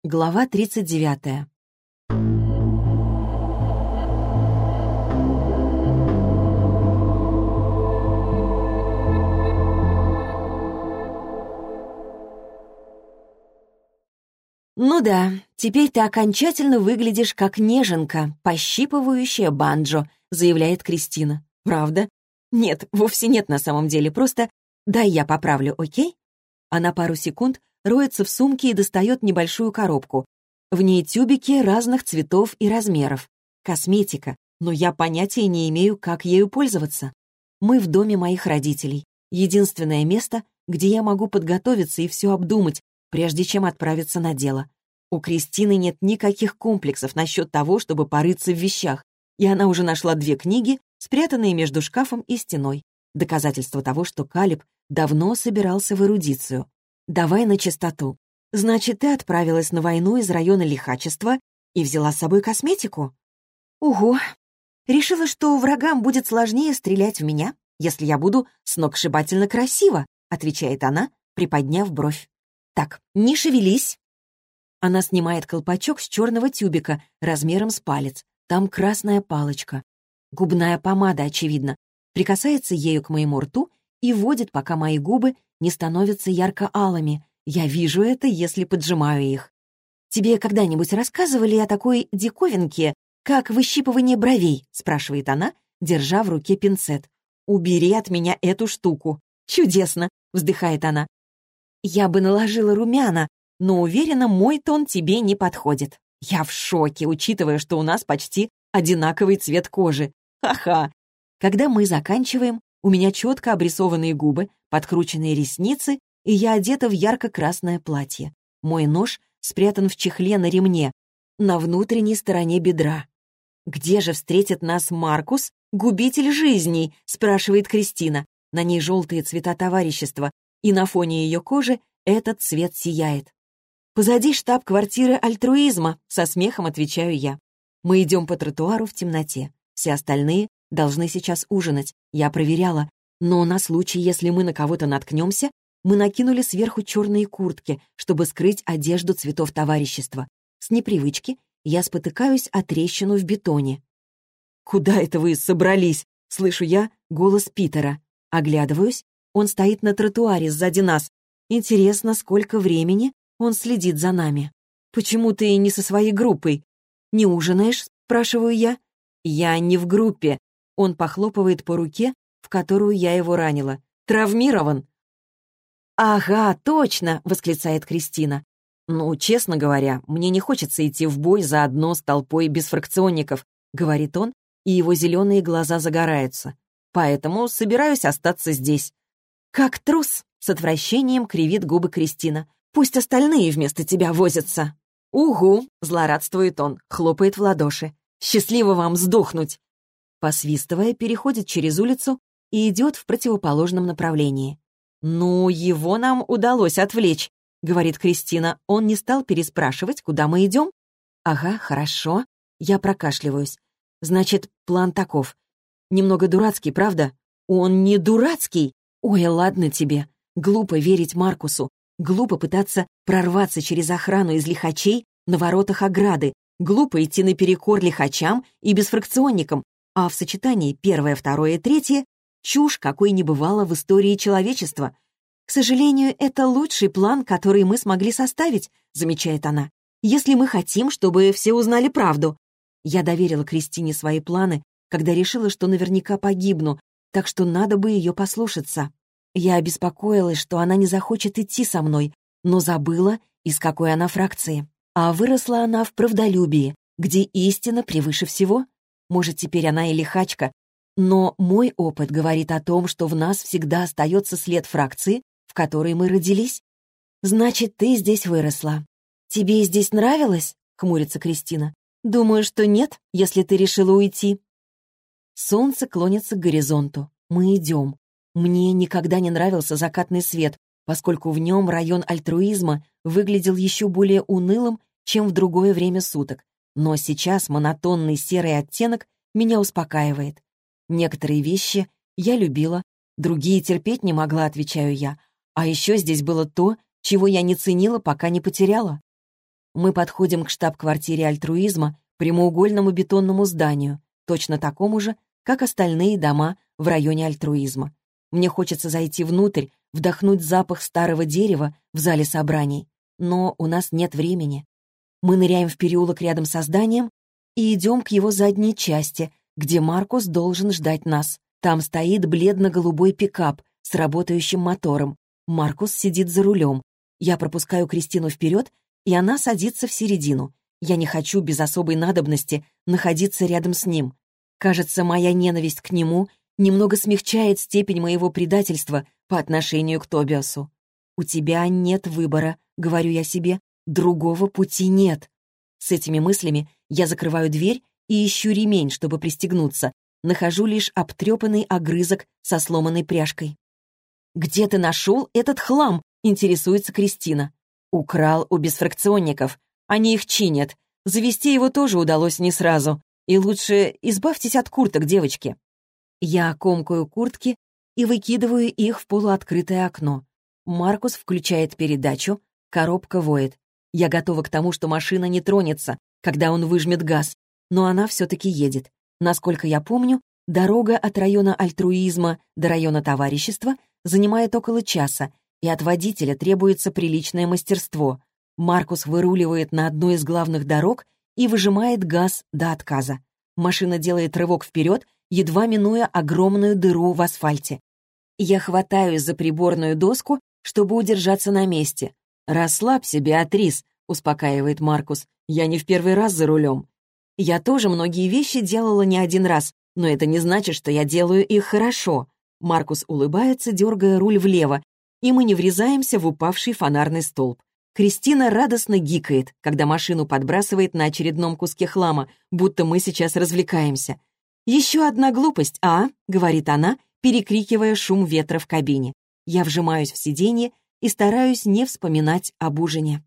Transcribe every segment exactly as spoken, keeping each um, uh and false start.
Глава тридцать девятая. «Ну да, теперь ты окончательно выглядишь как неженка, пощипывающая банджо», — заявляет Кристина. «Правда?» «Нет, вовсе нет на самом деле, просто дай я поправлю, окей?» Она пару секунд роется в сумке и достает небольшую коробку. В ней тюбики разных цветов и размеров. Косметика, но я понятия не имею, как ею пользоваться. Мы в доме моих родителей. Единственное место, где я могу подготовиться и все обдумать, прежде чем отправиться на дело. У Кристины нет никаких комплексов насчет того, чтобы порыться в вещах, и она уже нашла две книги, спрятанные между шкафом и стеной. Доказательство того, что Калеб давно собирался в эрудицию. «Давай на чистоту. Значит, ты отправилась на войну из района лихачества и взяла с собой косметику?» «Угу. Решила, что врагам будет сложнее стрелять в меня, если я буду сногсшибательно красива», отвечает она, приподняв бровь. «Так, не шевелись». Она снимает колпачок с черного тюбика размером с палец. Там красная палочка. Губная помада, очевидно. Прикасается ею к моему рту и водит, пока мои губы не становятся ярко-алыми. Я вижу это, если поджимаю их. «Тебе когда-нибудь рассказывали о такой диковинке, как выщипывание бровей?» — спрашивает она, держа в руке пинцет. «Убери от меня эту штуку». «Чудесно!» — вздыхает она. «Я бы наложила румяна, но уверена, мой тон тебе не подходит». Я в шоке, учитывая, что у нас почти одинаковый цвет кожи. Ха-ха. Когда мы заканчиваем, у меня четко обрисованные губы, подкрученные ресницы, и я одета в ярко-красное платье. Мой нож спрятан в чехле на ремне, на внутренней стороне бедра. «Где же встретит нас Маркус, губитель жизней?» — спрашивает Кристина. На ней желтые цвета товарищества, и на фоне ее кожи этот цвет сияет. «Позади штаб-квартиры альтруизма», — со смехом отвечаю я. Мы идем по тротуару в темноте. Все остальные должны сейчас ужинать, я проверяла. Но на случай, если мы на кого-то наткнемся, мы накинули сверху черные куртки, чтобы скрыть одежду цветов товарищества. С непривычки я спотыкаюсь о трещину в бетоне. «Куда это вы собрались?» — слышу я голос Питера. Оглядываюсь, он стоит на тротуаре сзади нас. Интересно, сколько времени он следит за нами. «Почему ты не со своей группой? Не ужинаешь?» — спрашиваю я. «Я не в группе». Он похлопывает по руке, в которую я его ранила. «Травмирован». «Ага, точно!» — восклицает Кристина. «Ну, честно говоря, мне не хочется идти в бой заодно с толпой бесфракционников», — говорит он, и его зеленые глаза загораются. «Поэтому собираюсь остаться здесь». «Как трус!» — с отвращением кривит губы Кристина. «Пусть остальные вместо тебя возятся». «Угу!» — злорадствует он, хлопает в ладоши. «Счастливо вам сдохнуть!» Посвистывая, переходит через улицу и идет в противоположном направлении. «Ну, его нам удалось отвлечь», — говорит Кристина. «Он не стал переспрашивать, куда мы идем?» «Ага, хорошо». Я прокашливаюсь. «Значит, план таков. Немного дурацкий, правда?» «Он не дурацкий!» «Ой, ладно тебе. Глупо верить Маркусу. Глупо пытаться прорваться через охрану из лихачей на воротах ограды. Глупо идти наперекор лихачам и бесфракционникам. А в сочетании первое, второе и третье — чушь, какой не бывало в истории человечества. «К сожалению, это лучший план, который мы смогли составить», — замечает она. «Если мы хотим, чтобы все узнали правду». Я доверила Кристине свои планы, когда решила, что наверняка погибну, так что надо бы ее послушаться. Я обеспокоилась, что она не захочет идти со мной, но забыла, из какой она фракции. А выросла она в правдолюбии, где истина превыше всего. Может, теперь она и лихачка, но мой опыт говорит о том, что в нас всегда остается след фракции, в которой мы родились. «Значит, ты здесь выросла. Тебе здесь нравилось?» — хмурится Кристина. «Думаю, что нет, если ты решила уйти». Солнце клонится к горизонту. Мы идем. Мне никогда не нравился закатный свет, поскольку в нем район альтруизма выглядел еще более унылым, чем в другое время суток. Но сейчас монотонный серый оттенок меня успокаивает. Некоторые вещи я любила, другие терпеть не могла, отвечаю я. А еще здесь было то, чего я не ценила, пока не потеряла. Мы подходим к штаб-квартире альтруизма, прямоугольному бетонному зданию, точно такому же, как остальные дома в районе альтруизма. Мне хочется зайти внутрь, вдохнуть запах старого дерева в зале собраний. Но у нас нет времени. Мы ныряем в переулок рядом со зданием и идем к его задней части, где Маркус должен ждать нас. Там стоит бледно-голубой пикап с работающим мотором. Маркус сидит за рулем. Я пропускаю Кристину вперед, и она садится в середину. Я не хочу без особой надобности находиться рядом с ним. Кажется, моя ненависть к нему немного смягчает степень моего предательства по отношению к Тобиасу. «У тебя нет выбора», — говорю я себе, — «другого пути нет». С этими мыслями я закрываю дверь и ищу ремень, чтобы пристегнуться. Нахожу лишь обтрепанный огрызок со сломанной пряжкой. «Где ты нашел этот хлам?» — интересуется Кристина. «Украл у бесфракционников. Они их чинят. Завести его тоже удалось не сразу. И лучше избавьтесь от курток, девочки». Я комкаю куртки и выкидываю их в полуоткрытое окно. Маркус включает передачу, коробка воет. Я готова к тому, что машина не тронется, когда он выжмет газ, но она все-таки едет. Насколько я помню, дорога от района альтруизма до района товарищества занимает около часа, и от водителя требуется приличное мастерство. Маркус выруливает на одну из главных дорог и выжимает газ до отказа. Машина делает рывок вперед, едва минуя огромную дыру в асфальте. Я хватаюсь за приборную доску, чтобы удержаться на месте. «Расслабься, Беатрис», — успокаивает Маркус. «Я не в первый раз за рулем». Я тоже многие вещи делала не один раз, но это не значит, что я делаю их хорошо. Маркус улыбается, дергая руль влево, и мы не врезаемся в упавший фонарный столб. Кристина радостно гикает, когда машину подбрасывает на очередном куске хлама, будто мы сейчас развлекаемся. «Еще одна глупость, а?» — говорит она, перекрикивая шум ветра в кабине. Я вжимаюсь в сиденье и стараюсь не вспоминать об ужине.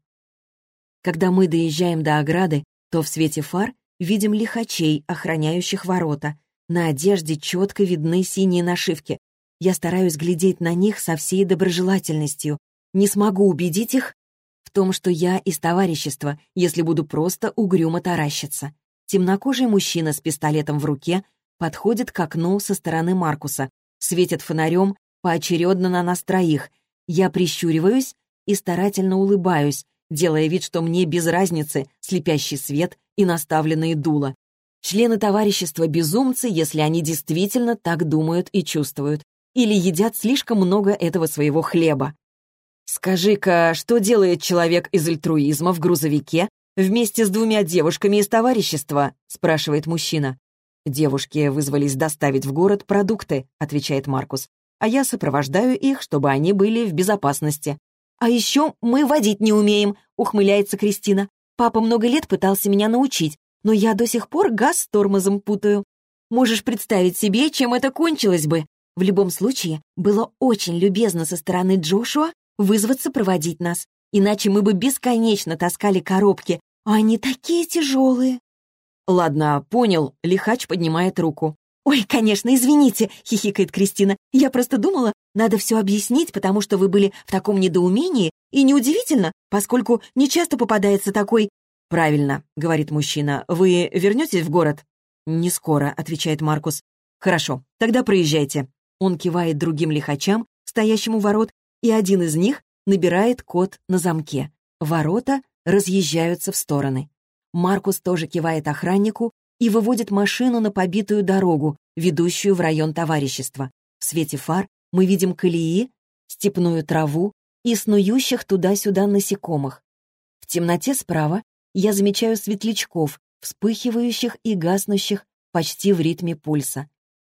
Когда мы доезжаем до ограды, то в свете фар видим лихачей, охраняющих ворота. На одежде четко видны синие нашивки. Я стараюсь глядеть на них со всей доброжелательностью. Не смогу убедить их в том, что я из товарищества, если буду просто угрюмо таращиться. Темнокожий мужчина с пистолетом в руке подходит к окну со стороны Маркуса, светит фонарем поочередно на нас троих. Я прищуриваюсь и старательно улыбаюсь, делая вид, что мне без разницы слепящий свет и наставленные дула. Члены товарищества безумцы, если они действительно так думают и чувствуют, или едят слишком много этого своего хлеба. «Скажи-ка, что делает человек из альтруизма в грузовике вместе с двумя девушками из товарищества?» — спрашивает мужчина. «Девушки вызвались доставить в город продукты», — отвечает Маркус. «А я сопровождаю их, чтобы они были в безопасности». «А еще мы водить не умеем», — ухмыляется Кристина. «Папа много лет пытался меня научить, но я до сих пор газ с тормозом путаю. Можешь представить себе, чем это кончилось бы? В любом случае, было очень любезно со стороны Джошуа вызваться проводить нас, иначе мы бы бесконечно таскали коробки, а они такие тяжелые». «Ладно, понял», — лихач поднимает руку. «Ой, конечно, извините», — хихикает Кристина. «Я просто думала, надо все объяснить, потому что вы были в таком недоумении, и неудивительно, поскольку нечасто попадается такой...» «Правильно», — говорит мужчина. «Вы вернетесь в город?» «Не скоро», — отвечает Маркус. «Хорошо, тогда проезжайте». Он кивает другим лихачам, стоящим у ворот, и один из них набирает код на замке. Ворота разъезжаются в стороны. Маркус тоже кивает охраннику и выводит машину на побитую дорогу, ведущую в район товарищества. В свете фар мы видим колеи, степную траву и снующих туда-сюда насекомых. В темноте справа я замечаю светлячков, вспыхивающих и гаснущих почти в ритме пульса.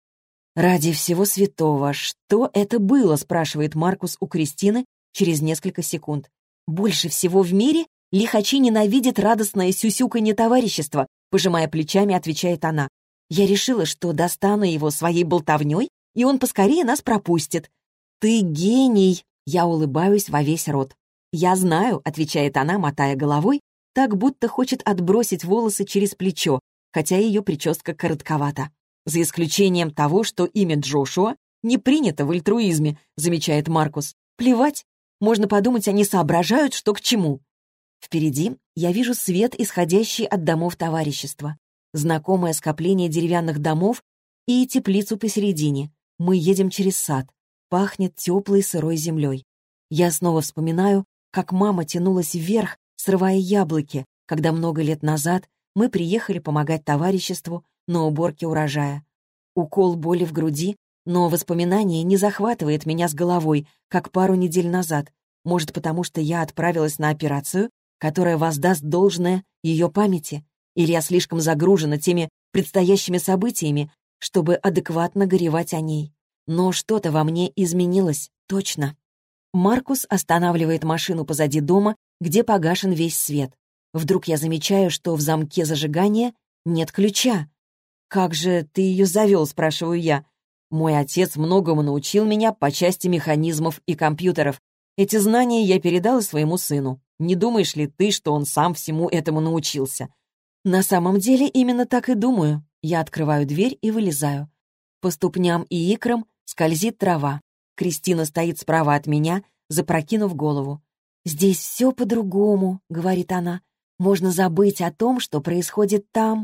«Ради всего святого, что это было?» — спрашивает Маркус у Кристины через несколько секунд. «Больше всего в мире лихачи ненавидят радостное сюсюканье товарищества», пожимая плечами, отвечает она. «Я решила, что достану его своей болтовней, и он поскорее нас пропустит». «Ты гений!» — я улыбаюсь во весь рот. «Я знаю», — отвечает она, мотая головой, так будто хочет отбросить волосы через плечо, хотя ее прическа коротковата. «За исключением того, что имя Джошуа не принято в альтруизме», замечает Маркус. «Плевать, можно подумать, они соображают, что к чему». Впереди я вижу свет, исходящий от домов товарищества. Знакомое скопление деревянных домов и теплицу посередине. Мы едем через сад. Пахнет теплой сырой землей. Я снова вспоминаю, как мама тянулась вверх, срывая яблоки, когда много лет назад мы приехали помогать товариществу на уборке урожая. Укол боли в груди, но воспоминание не захватывает меня с головой, как пару недель назад. Может, потому что я отправилась на операцию, которая воздаст должное ее памяти? Или я слишком загружена теми предстоящими событиями, чтобы адекватно горевать о ней? Но что-то во мне изменилось, точно. Маркус останавливает машину позади дома, где погашен весь свет. Вдруг я замечаю, что в замке зажигания нет ключа. «Как же ты ее завел?» — спрашиваю я. «Мой отец многому научил меня по части механизмов и компьютеров. Эти знания я передала своему сыну. Не думаешь ли ты, что он сам всему этому научился?» На самом деле именно так и думаю. Я открываю дверь и вылезаю. По ступням и икрам скользит трава. Кристина стоит справа от меня, запрокинув голову. «Здесь все по-другому», — говорит она. «Можно забыть о том, что происходит там».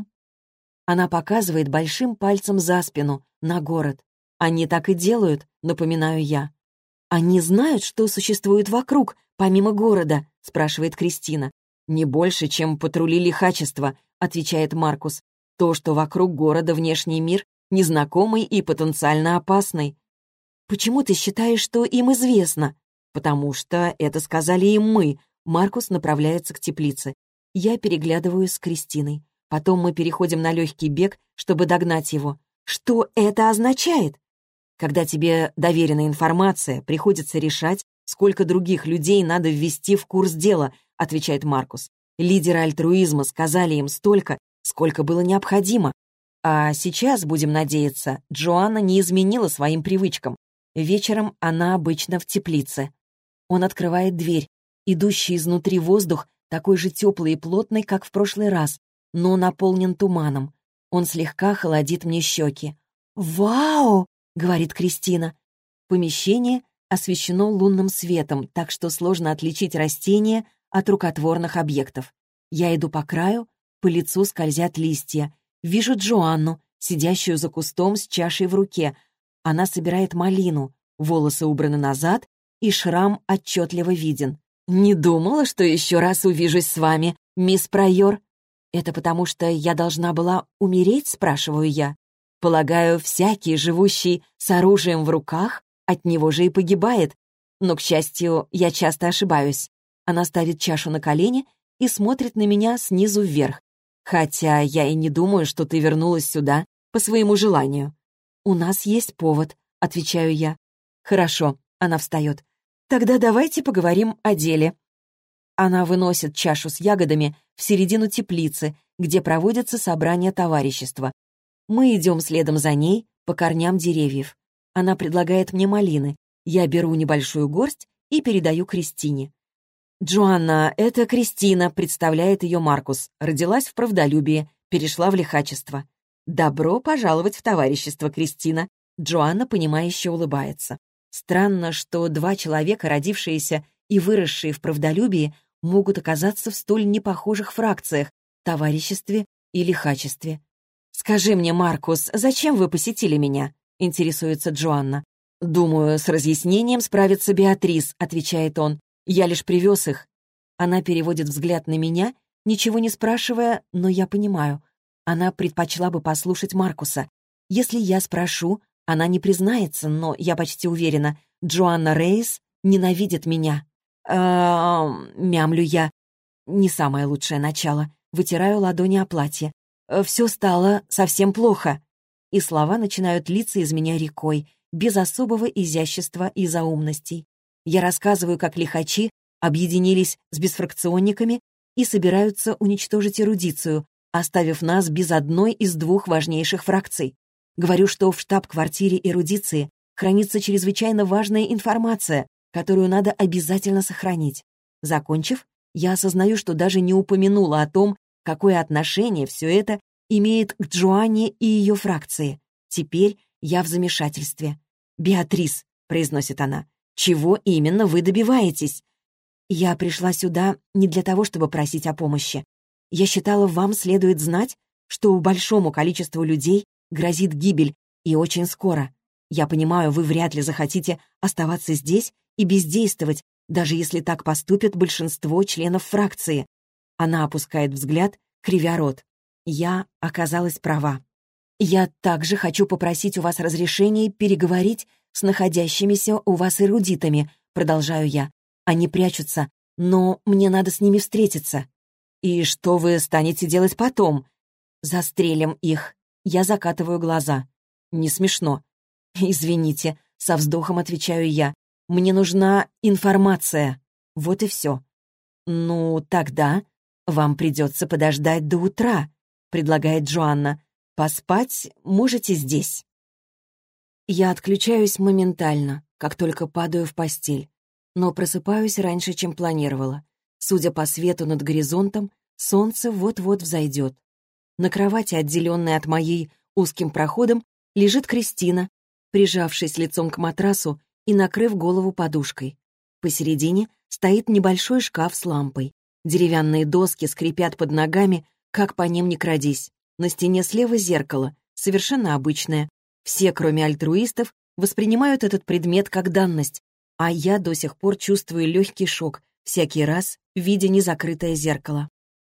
Она показывает большим пальцем за спину, на город. «Они так и делают», — напоминаю я. «Они знают, что существует вокруг, помимо города?» — спрашивает Кристина. «Не больше, чем патрули лихачества», — отвечает Маркус. «То, что вокруг города внешний мир, незнакомый и потенциально опасный». «Почему ты считаешь, что им известно?» «Потому что это сказали им мы». Маркус направляется к теплице. Я переглядываюсь с Кристиной. Потом мы переходим на легкий бег, чтобы догнать его. «Что это означает?» «Когда тебе доверена информация, приходится решать, сколько других людей надо ввести в курс дела», — отвечает Маркус. «Лидеры альтруизма сказали им столько, сколько было необходимо. А сейчас, будем надеяться, Джоанна не изменила своим привычкам. Вечером она обычно в теплице». Он открывает дверь. Идущий изнутри воздух такой же теплый и плотный, как в прошлый раз, но наполнен туманом. Он слегка холодит мне щеки. «Вау!» — говорит Кристина. Помещение освещено лунным светом, так что сложно отличить растения от рукотворных объектов. Я иду по краю, по лицу скользят листья. Вижу Джоанну, сидящую за кустом с чашей в руке. Она собирает малину, волосы убраны назад, и шрам отчетливо виден. «Не думала, что еще раз увижусь с вами, мисс Прайор». «Это потому, что я должна была умереть?» — спрашиваю я. «Полагаю, всякий, живущий с оружием в руках, от него же и погибает. Но, к счастью, я часто ошибаюсь». Она ставит чашу на колени и смотрит на меня снизу вверх. «Хотя я и не думаю, что ты вернулась сюда по своему желанию». «У нас есть повод», — отвечаю я. «Хорошо», — она встает. «Тогда давайте поговорим о деле». Она выносит чашу с ягодами в середину теплицы, где проводятся собрания товарищества. Мы идем следом за ней по корням деревьев. Она предлагает мне малины. Я беру небольшую горсть и передаю Кристине. «Джоанна, это Кристина», — представляет ее Маркус. Родилась в правдолюбии, перешла в лихачество. «Добро пожаловать в товарищество, Кристина». Джоанна, понимающе улыбается. Странно, что два человека, родившиеся и выросшие в правдолюбии, могут оказаться в столь непохожих фракциях — товариществе и лихачестве. «Скажи мне, Маркус, зачем вы посетили меня?» — интересуется Джоанна. «Думаю, с разъяснением справится Беатрис», — отвечает он. «Я лишь привез их». Она переводит взгляд на меня, ничего не спрашивая, но я понимаю. Она предпочла бы послушать Маркуса. Если я спрошу, она не признается, но я почти уверена, Джоанна Рейс ненавидит меня. «Эм...» — мямлю я. Не самое лучшее начало. Вытираю ладони о платье. «Все стало совсем плохо». И слова начинают литься из меня рекой, без особого изящества и заумностей. Я рассказываю, как лихачи объединились с бесфракционниками и собираются уничтожить эрудицию, оставив нас без одной из двух важнейших фракций. Говорю, что в штаб-квартире эрудиции хранится чрезвычайно важная информация, которую надо обязательно сохранить. Закончив, я осознаю, что даже не упомянула о том, какое отношение все это имеет к Джоанне и ее фракции. Теперь я в замешательстве. «Беатрис», — произносит она, — «чего именно вы добиваетесь?» «Я пришла сюда не для того, чтобы просить о помощи. Я считала, вам следует знать, что большому количеству людей грозит гибель, и очень скоро. Я понимаю, вы вряд ли захотите оставаться здесь и бездействовать, даже если так поступит большинство членов фракции». Она опускает взгляд, кривя рот. Я оказалась права. «Я также хочу попросить у вас разрешения переговорить с находящимися у вас эрудитами», продолжаю я. «Они прячутся, но мне надо с ними встретиться». «И что вы станете делать потом?» «Застрелим их». Я закатываю глаза. «Не смешно». «Извините», — со вздохом отвечаю я. «Мне нужна информация». Вот и все. «Ну, тогда вам придется подождать до утра», — предлагает Джоанна. «Поспать можете здесь». Я отключаюсь моментально, как только падаю в постель, но просыпаюсь раньше, чем планировала. Судя по свету над горизонтом, солнце вот-вот взойдет. На кровати, отделенной от моей узким проходом, лежит Кристина, прижавшись лицом к матрасу и накрыв голову подушкой. Посередине стоит небольшой шкаф с лампой. Деревянные доски скрипят под ногами, как по ним ни крадись. На стене слева зеркало, совершенно обычное. Все, кроме альтруистов, воспринимают этот предмет как данность, а я до сих пор чувствую легкий шок, всякий раз, видя незакрытое зеркало.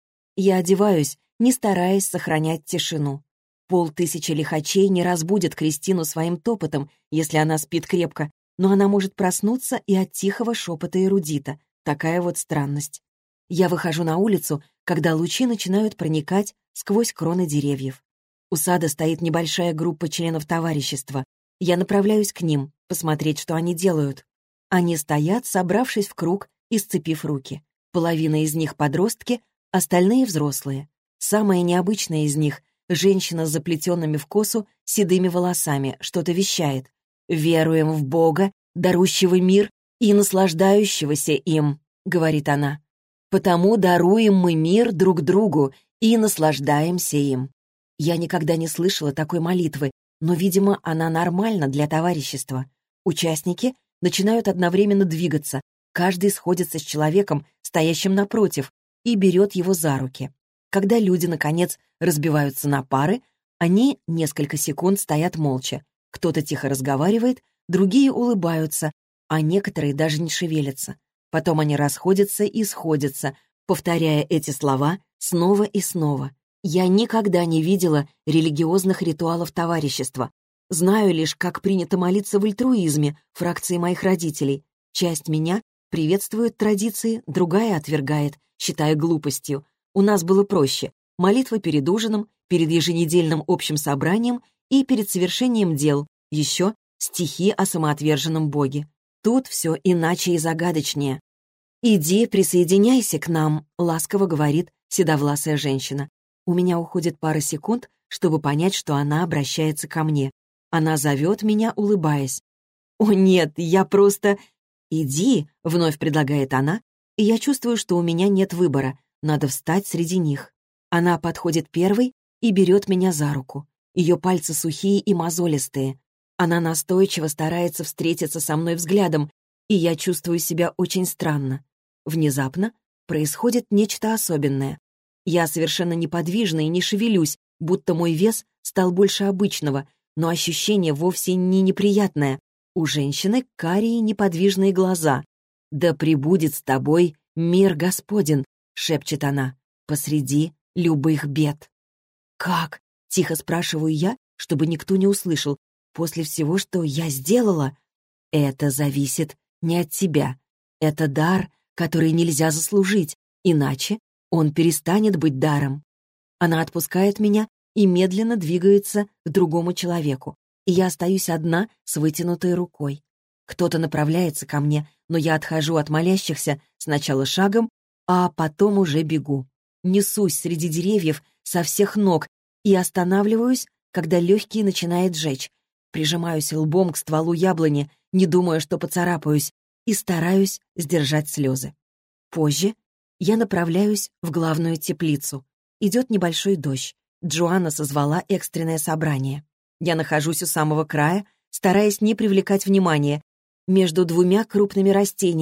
Я одеваюсь, не стараясь сохранять тишину. Полтысячи лихачей не разбудят Кристину своим топотом, если она спит крепко, но она может проснуться и от тихого шепота эрудита. Такая вот странность. Я выхожу на улицу, когда лучи начинают проникать сквозь кроны деревьев. У сада стоит небольшая группа членов товарищества. Я направляюсь к ним, посмотреть, что они делают. Они стоят, собравшись в круг и сцепив руки. Половина из них подростки, остальные взрослые. Самая необычная из них — женщина с заплетенными в косу седыми волосами, что-то вещает. «Веруем в Бога, дарущего мир и наслаждающегося им», — говорит она. «Потому даруем мы мир друг другу и наслаждаемся им». Я никогда не слышала такой молитвы, но, видимо, она нормальна для товарищества. Участники начинают одновременно двигаться, каждый сходится с человеком, стоящим напротив, и берет его за руки. Когда люди, наконец, разбиваются на пары, они несколько секунд стоят молча. Кто-то тихо разговаривает, другие улыбаются, а некоторые даже не шевелятся. Потом они расходятся и сходятся, повторяя эти слова снова и снова. Я никогда не видела религиозных ритуалов товарищества. Знаю лишь, как принято молиться в альтруизме, фракции моих родителей. Часть меня приветствует традиции, другая отвергает, считая глупостью. У нас было проще. Молитва перед ужином, перед еженедельным общим собранием и перед совершением дел. Еще стихи о самоотверженном Боге. Тут все иначе и загадочнее. «Иди, присоединяйся к нам», — ласково говорит седовласая женщина. У меня уходит пара секунд, чтобы понять, что она обращается ко мне. Она зовет меня, улыбаясь. «О нет, я просто...» «Иди», — вновь предлагает она, и я чувствую, что у меня нет выбора, надо встать среди них. Она подходит первой и берет меня за руку. Ее пальцы сухие и мозолистые. Она настойчиво старается встретиться со мной взглядом, и я чувствую себя очень странно. Внезапно происходит нечто особенное. Я совершенно неподвижна и не шевелюсь, будто мой вес стал больше обычного, но ощущение вовсе не неприятное. У женщины карие неподвижные глаза. «Да пребудет с тобой мир Господен», — шепчет она, — «посреди любых бед». «Как?» — тихо спрашиваю я, чтобы никто не услышал. «После всего, что я сделала?» «Это зависит не от тебя. Это дар, который нельзя заслужить, иначе он перестанет быть даром». Она отпускает меня и медленно двигается к другому человеку, и я остаюсь одна с вытянутой рукой. Кто-то направляется ко мне, но я отхожу от молящихся сначала шагом, а потом уже бегу. Несусь среди деревьев со всех ног и останавливаюсь, когда легкие начинает жечь. Прижимаюсь лбом к стволу яблони, не думая, что поцарапаюсь, и стараюсь сдержать слезы. Позже я направляюсь в главную теплицу. Идет небольшой дождь. Джоанна созвала экстренное собрание. Я нахожусь у самого края, стараясь не привлекать внимания, между двумя крупными растениями,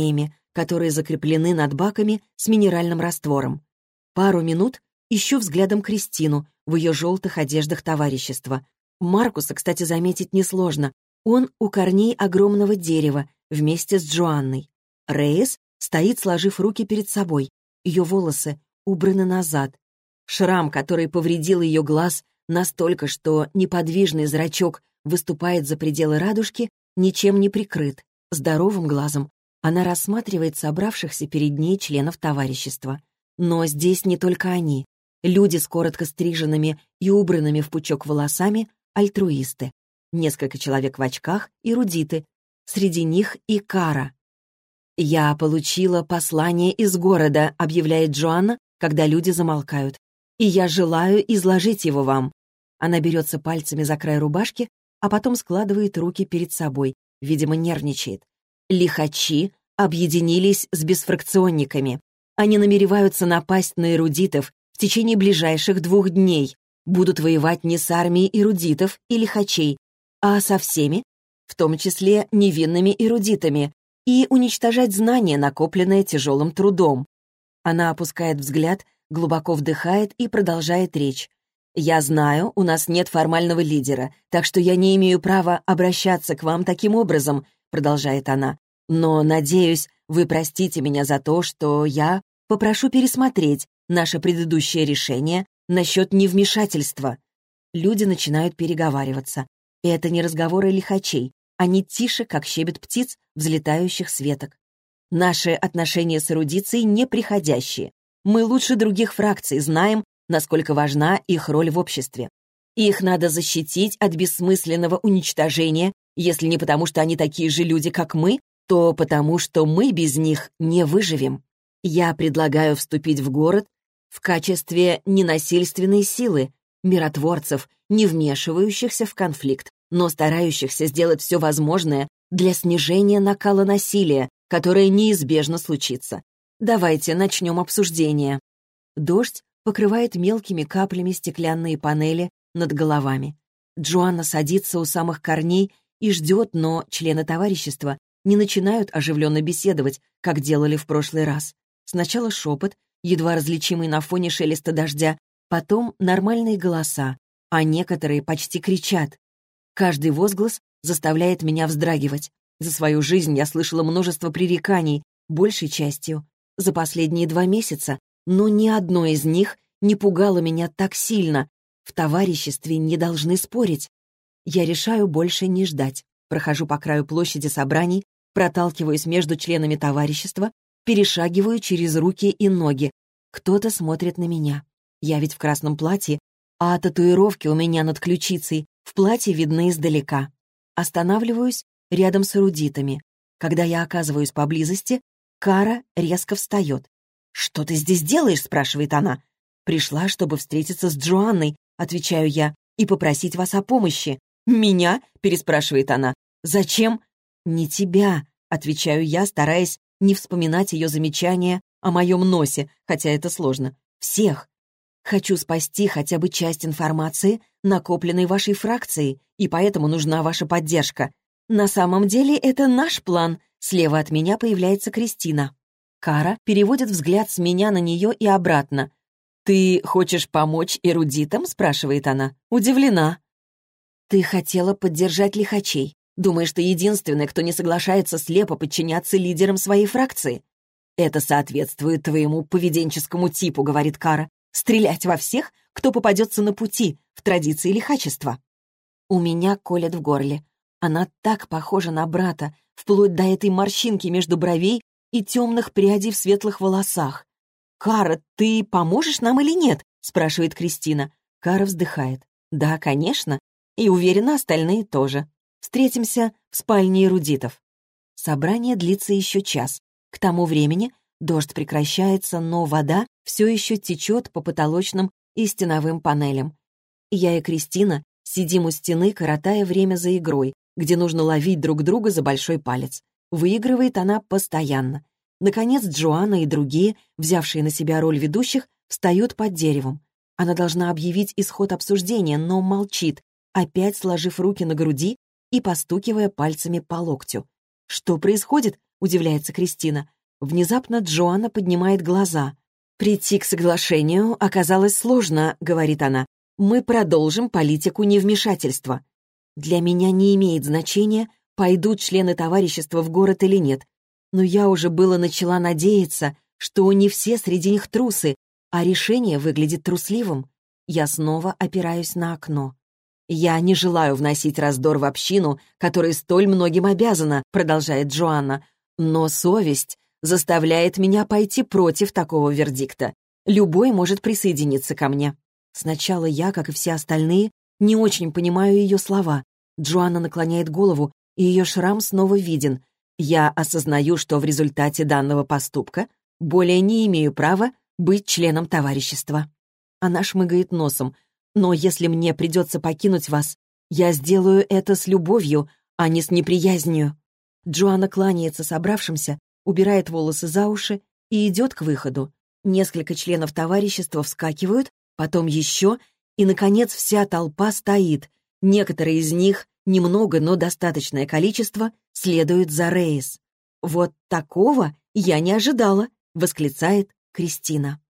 которые закреплены над баками с минеральным раствором. Пару минут ищу взглядом Кристину в ее желтых одеждах товарищества. Маркуса, кстати, заметить несложно. Он у корней огромного дерева вместе с Джоанной. Рейс стоит, сложив руки перед собой. Ее волосы убраны назад. Шрам, который повредил ее глаз настолько, что неподвижный зрачок выступает за пределы радужки, ничем не прикрыт. Здоровым глазом она рассматривает собравшихся перед ней членов товарищества. Но здесь не только они. Люди с коротко стриженными и убранными в пучок волосами — альтруисты. Несколько человек в очках — эрудиты. Среди них и Кара. «Я получила послание из города», — объявляет Джоанна, когда люди замолкают. «И я желаю изложить его вам». Она берется пальцами за край рубашки, а потом складывает руки перед собой, видимо, нервничает. Лихачи объединились с бесфракционниками. Они намереваются напасть на эрудитов в течение ближайших двух дней. Будут воевать не с армией эрудитов и лихачей, а со всеми, в том числе невинными эрудитами, и уничтожать знания, накопленные тяжелым трудом. Она опускает взгляд, глубоко вдыхает и продолжает речь. «Я знаю, у нас нет формального лидера, так что я не имею права обращаться к вам таким образом», продолжает она. «Но, надеюсь, вы простите меня за то, что я попрошу пересмотреть наше предыдущее решение насчет невмешательства». Люди начинают переговариваться. И это не разговоры лихачей. Они тише, как щебет птиц, взлетающих с веток. Наши отношения с эрудицией неприходящие. Мы лучше других фракций знаем, насколько важна их роль в обществе. Их надо защитить от бессмысленного уничтожения, если не потому, что они такие же люди, как мы, то потому, что мы без них не выживем. Я предлагаю вступить в город в качестве ненасильственной силы, миротворцев, не вмешивающихся в конфликт, но старающихся сделать все возможное для снижения накала насилия, которое неизбежно случится. Давайте начнем обсуждение. Дождь покрывает мелкими каплями стеклянные панели над головами. Джоанна садится у самых корней и ждет, но члены товарищества не начинают оживленно беседовать, как делали в прошлый раз. Сначала шепот, едва различимый на фоне шелеста дождя, потом нормальные голоса, а некоторые почти кричат. Каждый возглас заставляет меня вздрагивать. За свою жизнь я слышала множество пререканий, большей частью за последние два месяца, но ни одно из них не пугало меня так сильно. В товариществе не должны спорить. Я решаю больше не ждать. Прохожу по краю площади собраний, проталкиваюсь между членами товарищества, перешагиваю через руки и ноги. Кто-то смотрит на меня. Я ведь в красном платье, а татуировки у меня над ключицей в платье видны издалека. Останавливаюсь рядом с эрудитами. Когда я оказываюсь поблизости, Кара резко встает. «Что ты здесь делаешь?» — спрашивает она. «Пришла, чтобы встретиться с Джоанной», — отвечаю я, «и попросить вас о помощи». «Меня?» — переспрашивает она. «Зачем?» «Не тебя», — отвечаю я, стараясь не вспоминать ее замечания о моем носе, хотя это сложно. «Всех. Хочу спасти хотя бы часть информации, накопленной вашей фракцией, и поэтому нужна ваша поддержка. На самом деле это наш план». Слева от меня появляется Кристина. Кара переводит взгляд с меня на нее и обратно. «Ты хочешь помочь эрудитам?» — спрашивает она. Удивлена. «Ты хотела поддержать лихачей. Думаешь, ты единственный, кто не соглашается слепо подчиняться лидерам своей фракции?» «Это соответствует твоему поведенческому типу», — говорит Кара. «Стрелять во всех, кто попадется на пути, в традиции лихачества». У меня колет в горле. Она так похожа на брата, вплоть до этой морщинки между бровей и темных прядей в светлых волосах. «Кара, ты поможешь нам или нет?» — спрашивает Кристина. Кара вздыхает. «Да, конечно. И уверена, остальные тоже. Встретимся в спальне эрудитов». Собрание длится еще час. К тому времени дождь прекращается, но вода все еще течет по потолочным и стеновым панелям. Я и Кристина сидим у стены, коротая время за игрой, где нужно ловить друг друга за большой палец. Выигрывает она постоянно. Наконец, Джоанна и другие, взявшие на себя роль ведущих, встают под деревом. Она должна объявить исход обсуждения, но молчит, опять сложив руки на груди и постукивая пальцами по локтю. «Что происходит?» — удивляется Кристина. Внезапно Джоанна поднимает глаза. «Прийти к соглашению оказалось сложно», — говорит она. «Мы продолжим политику невмешательства. Для меня не имеет значения, пойдут члены товарищества в город или нет. Но я уже было начала надеяться, что не все среди них трусы, а решение выглядит трусливым. Я снова опираюсь на окно. «Я не желаю вносить раздор в общину, которая столь многим обязана», — продолжает Джоанна. «Но совесть заставляет меня пойти против такого вердикта. Любой может присоединиться ко мне». Сначала я, как и все остальные, не очень понимаю ее слова. Джоанна наклоняет голову, и ее шрам снова виден. Я осознаю, что в результате данного поступка более не имею права быть членом товарищества. Она шмыгает носом. «Но если мне придется покинуть вас, я сделаю это с любовью, а не с неприязнью». Джоанна кланяется собравшимся, убирает волосы за уши и идет к выходу. Несколько членов товарищества вскакивают, потом еще, и, наконец, вся толпа стоит. Некоторые из них, немного, но достаточное количество, следуют за Рейс. «Вот такого я не ожидала», — восклицает Кристина.